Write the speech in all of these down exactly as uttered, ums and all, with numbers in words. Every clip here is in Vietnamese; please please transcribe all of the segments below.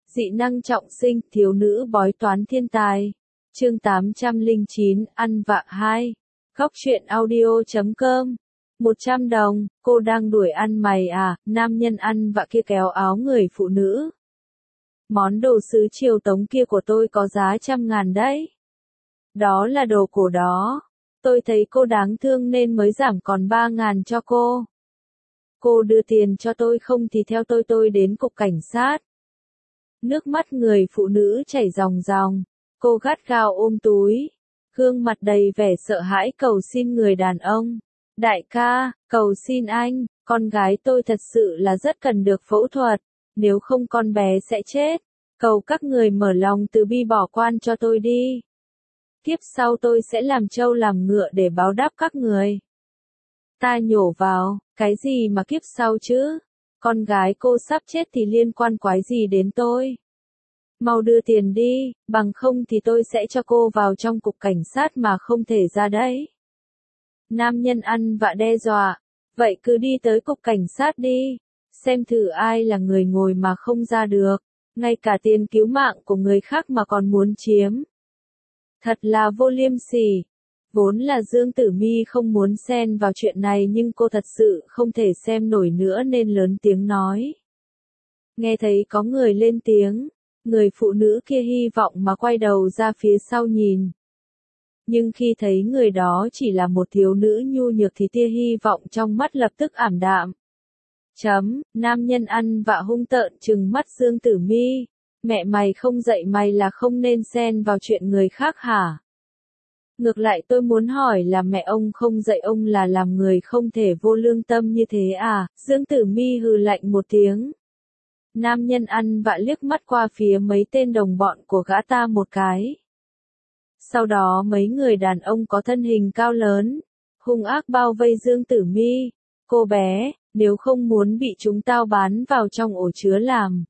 Dị năng trọng sinh, thiếu nữ bói toán thiên tài. Chương tám trăm lẻ chín, ăn vạ hai. Góc truyện audio chấm com. một trăm đồng, cô đang đuổi ăn mày à, nam nhân ăn vạ kia kéo áo người phụ nữ. Món đồ sứ triều tống kia của tôi có giá trăm ngàn đấy. Đó là đồ cổ đó. Tôi thấy cô đáng thương nên mới giảm còn ba ngàn cho cô. Cô đưa tiền cho tôi không thì theo tôi tôi đến cục cảnh sát. Nước mắt người phụ nữ chảy ròng ròng. Cô gắt gao ôm túi. Gương mặt đầy vẻ sợ hãi cầu xin người đàn ông. Đại ca, cầu xin anh, con gái tôi thật sự là rất cần được phẫu thuật. Nếu không con bé sẽ chết. Cầu các người mở lòng từ bi bỏ quan cho tôi đi. Kiếp sau tôi sẽ làm trâu làm ngựa để báo đáp các người. Ta nhổ vào, cái gì mà kiếp sau chứ? Con gái cô sắp chết thì liên quan quái gì đến tôi? Mau đưa tiền đi, bằng không thì tôi sẽ cho cô vào trong cục cảnh sát mà không thể ra đấy. Nam nhân ăn vạ đe dọa, vậy cứ đi tới cục cảnh sát đi, xem thử ai là người ngồi mà không ra được, ngay cả tiền cứu mạng của người khác mà còn muốn chiếm. Thật là vô liêm sỉ. Vốn là Dương Tử Mi không muốn xen vào chuyện này nhưng cô thật sự không thể xem nổi nữa nên lớn tiếng nói. Nghe thấy có người lên tiếng, người phụ nữ kia hy vọng mà quay đầu ra phía sau nhìn. Nhưng khi thấy người đó chỉ là một thiếu nữ nhu nhược thì tia hy vọng trong mắt lập tức ảm đạm. Chấm, nam nhân ăn vạ hung tợn trừng mắt Dương Tử Mi. Mẹ mày không dạy mày là không nên xen vào chuyện người khác hả? Ngược lại tôi muốn hỏi là mẹ ông không dạy ông là làm người không thể vô lương tâm như thế à? Dương Tử Mi hừ lạnh một tiếng. Nam nhân ăn vạ liếc mắt qua phía mấy tên đồng bọn của gã ta một cái. Sau đó mấy người đàn ông có thân hình cao lớn, hung ác bao vây Dương Tử Mi. Cô bé, nếu không muốn bị chúng tao bán vào trong ổ chứa làm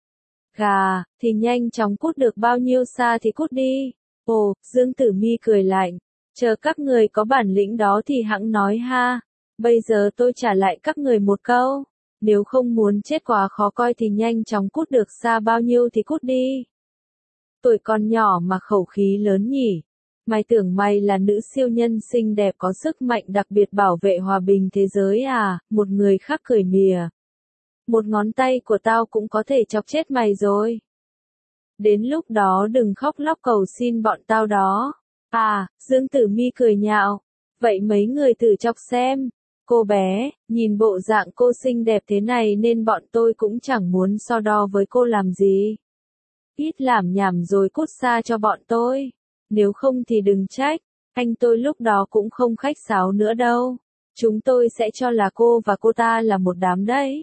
gà, thì nhanh chóng cút được bao nhiêu xa thì cút đi. Ồ, Dương Tử Mi cười lạnh, chờ các người có bản lĩnh đó thì hẵng nói ha. Bây giờ tôi trả lại các người một câu, nếu không muốn chết quá khó coi thì nhanh chóng cút được xa bao nhiêu thì cút đi. Tuổi còn nhỏ mà khẩu khí lớn nhỉ. Mày tưởng mày là nữ siêu nhân xinh đẹp có sức mạnh đặc biệt bảo vệ hòa bình thế giới à? Một người khác cười mỉa. Một ngón tay của tao cũng có thể chọc chết mày rồi. Đến lúc đó đừng khóc lóc cầu xin bọn tao đó. À, Dương Tử Mi cười nhạo. Vậy mấy người thử chọc xem. Cô bé, nhìn bộ dạng cô xinh đẹp thế này nên bọn tôi cũng chẳng muốn so đo với cô làm gì. Ít làm nhảm rồi cút xa cho bọn tôi. Nếu không thì đừng trách, anh tôi lúc đó cũng không khách sáo nữa đâu. Chúng tôi sẽ cho là cô và cô ta là một đám đấy.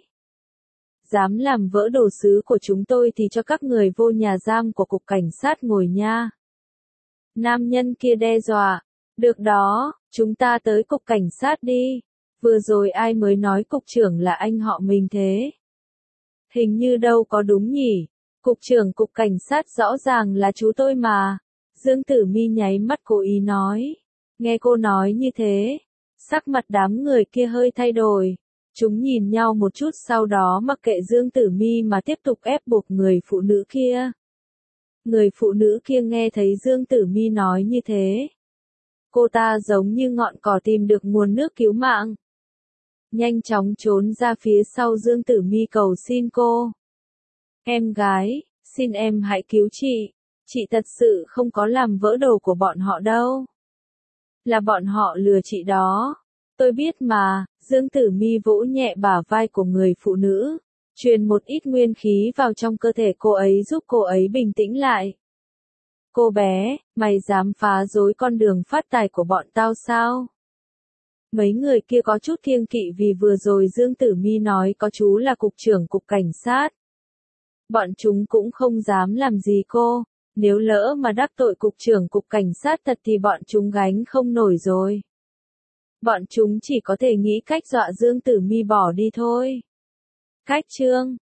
Dám làm vỡ đồ sứ của chúng tôi thì cho các người vô nhà giam của cục cảnh sát ngồi nha. Nam nhân kia đe dọa. Được đó, chúng ta tới cục cảnh sát đi. Vừa rồi ai mới nói cục trưởng là anh họ mình thế? Hình như đâu có đúng nhỉ. Cục trưởng cục cảnh sát rõ ràng là chú tôi mà. Dương Tử Mi nháy mắt cố ý nói. Nghe cô nói như thế, sắc mặt đám người kia hơi thay đổi. Chúng nhìn nhau một chút sau đó mặc kệ Dương Tử Mi mà tiếp tục ép buộc người phụ nữ kia. Người phụ nữ kia nghe thấy Dương Tử Mi nói như thế. Cô ta giống như ngọn cỏ tìm được nguồn nước cứu mạng. Nhanh chóng trốn ra phía sau Dương Tử Mi cầu xin cô. Em gái, xin em hãy cứu chị. Chị thật sự không có làm vỡ đồ của bọn họ đâu. Là bọn họ lừa chị đó. Tôi biết mà. Dương Tử Mi vỗ nhẹ bả vai của người phụ nữ, truyền một ít nguyên khí vào trong cơ thể cô ấy giúp cô ấy bình tĩnh lại. Cô bé, mày dám phá rối con đường phát tài của bọn tao sao? Mấy người kia có chút kiêng kỵ vì vừa rồi Dương Tử Mi nói có chú là cục trưởng cục cảnh sát. Bọn chúng cũng không dám làm gì cô, nếu lỡ mà đắc tội cục trưởng cục cảnh sát thật thì bọn chúng gánh không nổi rồi. Bọn chúng chỉ có thể nghĩ cách dọa Dương Tử Mi bỏ đi thôi. Cách chương